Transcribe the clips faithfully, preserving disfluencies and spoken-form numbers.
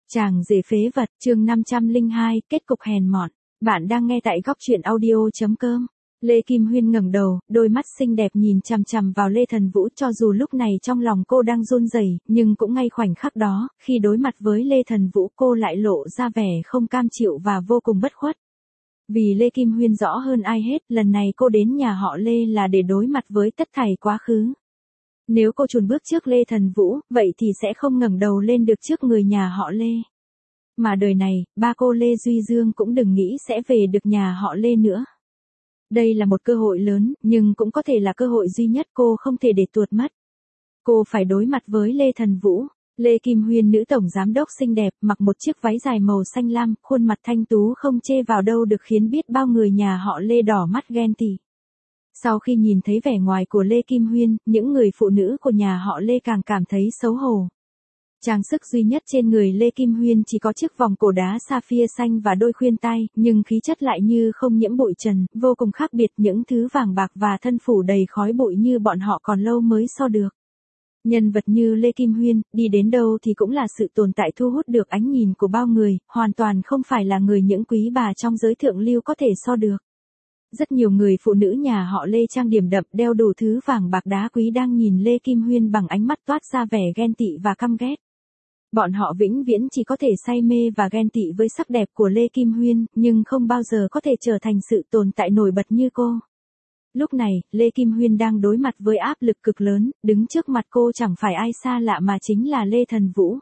Chàng rể phế vật, chương năm trăm lẻ hai, kết cục hèn mọn. Bạn đang nghe tại góc truyện audio.com. Lê Kim Huyên ngẩng đầu, đôi mắt xinh đẹp nhìn chằm chằm vào Lê Thần Vũ, cho dù lúc này trong lòng cô đang run rẩy, nhưng cũng ngay khoảnh khắc đó, khi đối mặt với Lê Thần Vũ, cô lại lộ ra vẻ không cam chịu và vô cùng bất khuất. Vì Lê Kim Huyên rõ hơn ai hết, lần này cô đến nhà họ Lê là để đối mặt với tất thảy quá khứ. Nếu cô chùn bước trước Lê Thần Vũ, vậy thì sẽ không ngẩng đầu lên được trước người nhà họ Lê. Mà đời này, ba cô Lê Duy Dương cũng đừng nghĩ sẽ về được nhà họ Lê nữa. Đây là một cơ hội lớn, nhưng cũng có thể là cơ hội duy nhất cô không thể để tuột mất. Cô phải đối mặt với Lê Thần Vũ. Lê Kim Huyên, nữ tổng giám đốc xinh đẹp, mặc một chiếc váy dài màu xanh lam, khuôn mặt thanh tú không chê vào đâu được, khiến biết bao người nhà họ Lê đỏ mắt ghen tị. Sau khi nhìn thấy vẻ ngoài của Lê Kim Huyên, những người phụ nữ của nhà họ Lê càng cảm thấy xấu hổ. Trang sức duy nhất trên người Lê Kim Huyên chỉ có chiếc vòng cổ đá sapphire xanh và đôi khuyên tai, nhưng khí chất lại như không nhiễm bụi trần, vô cùng khác biệt, những thứ vàng bạc và thân phủ đầy khói bụi như bọn họ còn lâu mới so được. Nhân vật như Lê Kim Huyên, đi đến đâu thì cũng là sự tồn tại thu hút được ánh nhìn của bao người, hoàn toàn không phải là người những quý bà trong giới thượng lưu có thể so được. Rất nhiều người phụ nữ nhà họ Lê trang điểm đậm, đeo đủ thứ vàng bạc đá quý đang nhìn Lê Kim Huyên bằng ánh mắt toát ra vẻ ghen tị và căm ghét. Bọn họ vĩnh viễn chỉ có thể say mê và ghen tị với sắc đẹp của Lê Kim Huyên, nhưng không bao giờ có thể trở thành sự tồn tại nổi bật như cô. Lúc này, Lê Kim Huyên đang đối mặt với áp lực cực lớn, đứng trước mặt cô chẳng phải ai xa lạ mà chính là Lê Thần Vũ.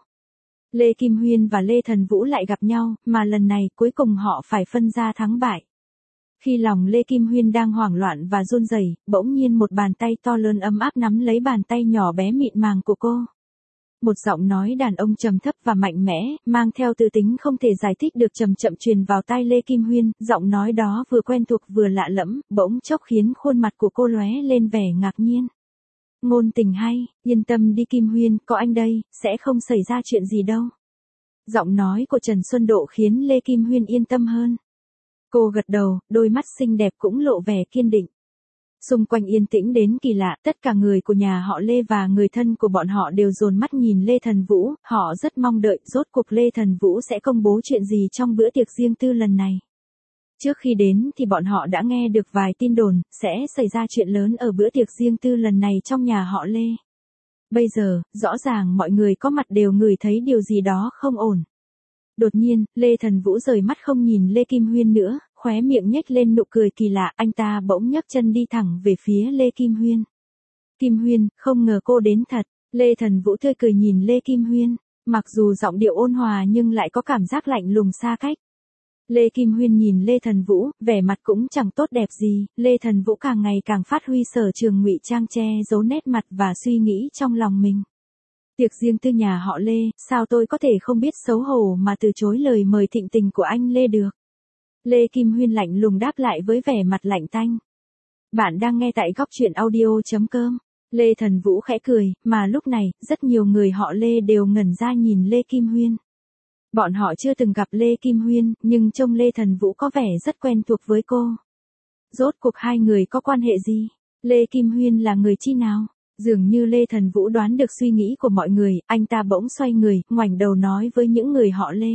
Lê Kim Huyên và Lê Thần Vũ lại gặp nhau, mà lần này cuối cùng họ phải phân ra thắng bại. Khi lòng Lê Kim Huyên đang hoảng loạn và run rẩy, bỗng nhiên một bàn tay to lớn ấm áp nắm lấy bàn tay nhỏ bé mịn màng của cô. Một giọng nói đàn ông trầm thấp và mạnh mẽ, mang theo tư tính không thể giải thích được chậm chậm truyền vào tai Lê Kim Huyên, giọng nói đó vừa quen thuộc vừa lạ lẫm, bỗng chốc khiến khuôn mặt của cô lóe lên vẻ ngạc nhiên. Ngôn tình hay, yên tâm đi Kim Huyên, có anh đây, sẽ không xảy ra chuyện gì đâu. Giọng nói của Trần Xuân Độ khiến Lê Kim Huyên yên tâm hơn. Cô gật đầu, đôi mắt xinh đẹp cũng lộ vẻ kiên định. Xung quanh yên tĩnh đến kỳ lạ, tất cả người của nhà họ Lê và người thân của bọn họ đều dồn mắt nhìn Lê Thần Vũ, họ rất mong đợi rốt cuộc Lê Thần Vũ sẽ công bố chuyện gì trong bữa tiệc riêng tư lần này. Trước khi đến thì bọn họ đã nghe được vài tin đồn, sẽ xảy ra chuyện lớn ở bữa tiệc riêng tư lần này trong nhà họ Lê. Bây giờ, rõ ràng mọi người có mặt đều ngửi thấy điều gì đó không ổn. Đột nhiên, Lê Thần Vũ rời mắt không nhìn Lê Kim Huyên nữa, khóe miệng nhếch lên nụ cười kỳ lạ, anh ta bỗng nhấc chân đi thẳng về phía Lê Kim Huyên. Kim Huyên, không ngờ cô đến thật. Lê Thần Vũ tươi cười nhìn Lê Kim Huyên, mặc dù giọng điệu ôn hòa nhưng lại có cảm giác lạnh lùng xa cách. Lê Kim Huyên nhìn Lê Thần Vũ, vẻ mặt cũng chẳng tốt đẹp gì, Lê Thần Vũ càng ngày càng phát huy sở trường ngụy trang che giấu nét mặt và suy nghĩ trong lòng mình. Tiệc riêng tư nhà họ Lê, sao tôi có thể không biết xấu hổ mà từ chối lời mời thịnh tình của anh Lê được. Lê Kim Huyên lạnh lùng đáp lại với vẻ mặt lạnh tanh. Bạn đang nghe tại góc truyện audio.com. Lê Thần Vũ khẽ cười, mà lúc này, rất nhiều người họ Lê đều ngẩn ra nhìn Lê Kim Huyên. Bọn họ chưa từng gặp Lê Kim Huyên, nhưng trông Lê Thần Vũ có vẻ rất quen thuộc với cô. Rốt cuộc hai người có quan hệ gì? Lê Kim Huyên là người chi nào? Dường như Lê Thần Vũ đoán được suy nghĩ của mọi người, anh ta bỗng xoay người, ngoảnh đầu nói với những người họ Lê.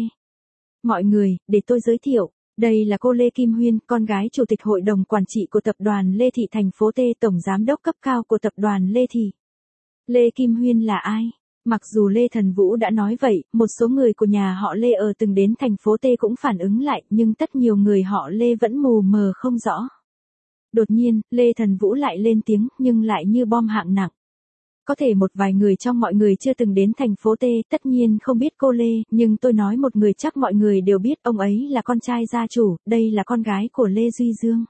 Mọi người, để tôi giới thiệu, đây là cô Lê Kim Huyên, con gái chủ tịch hội đồng quản trị của tập đoàn Lê Thị thành phố T, tổng giám đốc cấp cao của tập đoàn Lê Thị. Lê Kim Huyên là ai? Mặc dù Lê Thần Vũ đã nói vậy, một số người của nhà họ Lê ở từng đến thành phố T cũng phản ứng lại, nhưng tất nhiều người họ Lê vẫn mù mờ không rõ. Đột nhiên, Lê Thần Vũ lại lên tiếng, nhưng lại như bom hạng nặng. Có thể một vài người trong mọi người chưa từng đến thành phố T, tất nhiên không biết cô Lê, nhưng tôi nói một người chắc mọi người đều biết, ông ấy là con trai gia chủ, đây là con gái của Lê Duy Dương.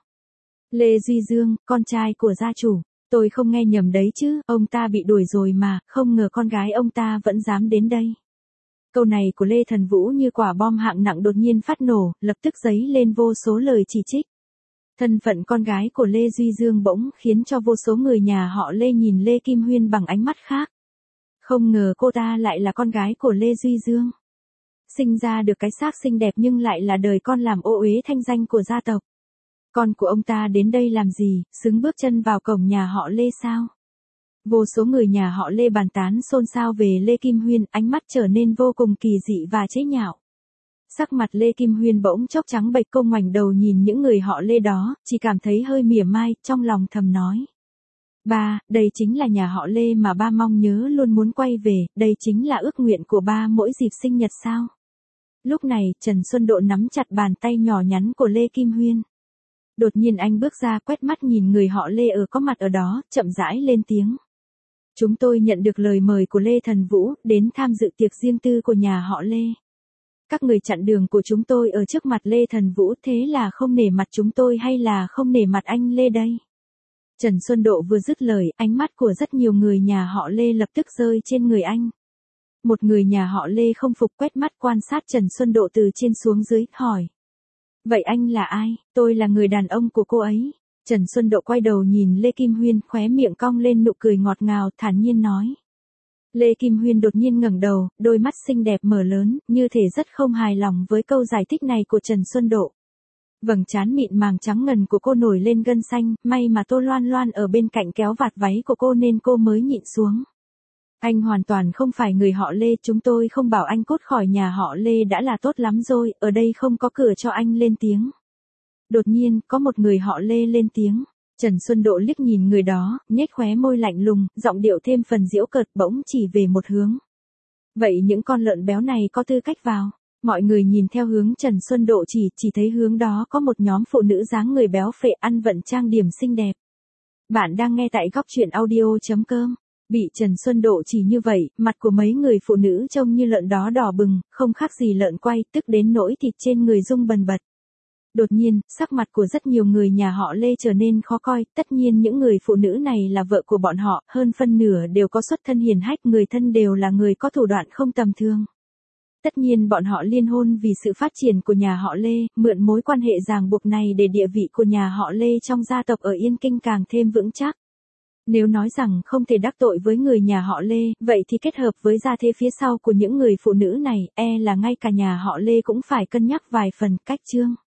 Lê Duy Dương, con trai của gia chủ, tôi không nghe nhầm đấy chứ, ông ta bị đuổi rồi mà, không ngờ con gái ông ta vẫn dám đến đây. Câu này của Lê Thần Vũ như quả bom hạng nặng đột nhiên phát nổ, lập tức dấy lên vô số lời chỉ trích. Thân phận con gái của Lê Duy Dương bỗng khiến cho vô số người nhà họ Lê nhìn Lê Kim Huyên bằng ánh mắt khác. Không ngờ cô ta lại là con gái của Lê Duy Dương. Sinh ra được cái xác xinh đẹp nhưng lại là đời con làm ô uế thanh danh của gia tộc. Con của ông ta đến đây làm gì, xứng bước chân vào cổng nhà họ Lê sao? Vô số người nhà họ Lê bàn tán xôn xao về Lê Kim Huyên, ánh mắt trở nên vô cùng kỳ dị và chế nhạo. Sắc mặt Lê Kim Huyên bỗng chốc trắng bệch, cô ngoảnh đầu nhìn những người họ Lê đó, chỉ cảm thấy hơi mỉa mai, trong lòng thầm nói. Ba, đây chính là nhà họ Lê mà ba mong nhớ luôn muốn quay về, đây chính là ước nguyện của ba mỗi dịp sinh nhật sao. Lúc này, Trần Xuân Độ nắm chặt bàn tay nhỏ nhắn của Lê Kim Huyên. Đột nhiên anh bước ra, quét mắt nhìn người họ Lê ở có mặt ở đó, chậm rãi lên tiếng. Chúng tôi nhận được lời mời của Lê Thần Vũ, đến tham dự tiệc riêng tư của nhà họ Lê. Các người chặn đường của chúng tôi ở trước mặt Lê Thần Vũ, thế là không nể mặt chúng tôi hay là không nể mặt anh Lê đây? Trần Xuân Độ vừa dứt lời, ánh mắt của rất nhiều người nhà họ Lê lập tức rơi trên người anh. Một người nhà họ Lê không phục quét mắt quan sát Trần Xuân Độ từ trên xuống dưới, hỏi. Vậy anh là ai? Tôi là người đàn ông của cô ấy. Trần Xuân Độ quay đầu nhìn Lê Kim Huyên, khóe miệng cong lên nụ cười ngọt ngào, thản nhiên nói. Lê Kim Huyên đột nhiên ngẩng đầu, đôi mắt xinh đẹp mở lớn, như thể rất không hài lòng với câu giải thích này của Trần Xuân Độ. Vầng trán mịn màng trắng ngần của cô nổi lên gân xanh, may mà Tô Loan Loan ở bên cạnh kéo vạt váy của cô nên cô mới nhịn xuống. Anh hoàn toàn không phải người họ Lê, chúng tôi không bảo anh cút khỏi nhà họ Lê đã là tốt lắm rồi, ở đây không có cửa cho anh lên tiếng. Đột nhiên, có một người họ Lê lên tiếng. Trần Xuân Độ liếc nhìn người đó, nhếch khóe môi lạnh lùng, giọng điệu thêm phần giễu cợt, bỗng chỉ về một hướng. Vậy những con lợn béo này có tư cách vào? Mọi người nhìn theo hướng Trần Xuân Độ chỉ, chỉ thấy hướng đó có một nhóm phụ nữ dáng người béo phệ ăn vận trang điểm xinh đẹp. Bạn đang nghe tại góc truyện audio chấm com. Bị Trần Xuân Độ chỉ như vậy, mặt của mấy người phụ nữ trông như lợn đó đỏ bừng, không khác gì lợn quay, tức đến nỗi thịt trên người rung bần bật. Đột nhiên, sắc mặt của rất nhiều người nhà họ Lê trở nên khó coi, tất nhiên những người phụ nữ này là vợ của bọn họ, hơn phân nửa đều có xuất thân hiền hách, người thân đều là người có thủ đoạn không tầm thường. Tất nhiên bọn họ liên hôn vì sự phát triển của nhà họ Lê, mượn mối quan hệ ràng buộc này để địa vị của nhà họ Lê trong gia tộc ở Yên Kinh càng thêm vững chắc. Nếu nói rằng không thể đắc tội với người nhà họ Lê, vậy thì kết hợp với gia thế phía sau của những người phụ nữ này, e là ngay cả nhà họ Lê cũng phải cân nhắc vài phần, cách chương.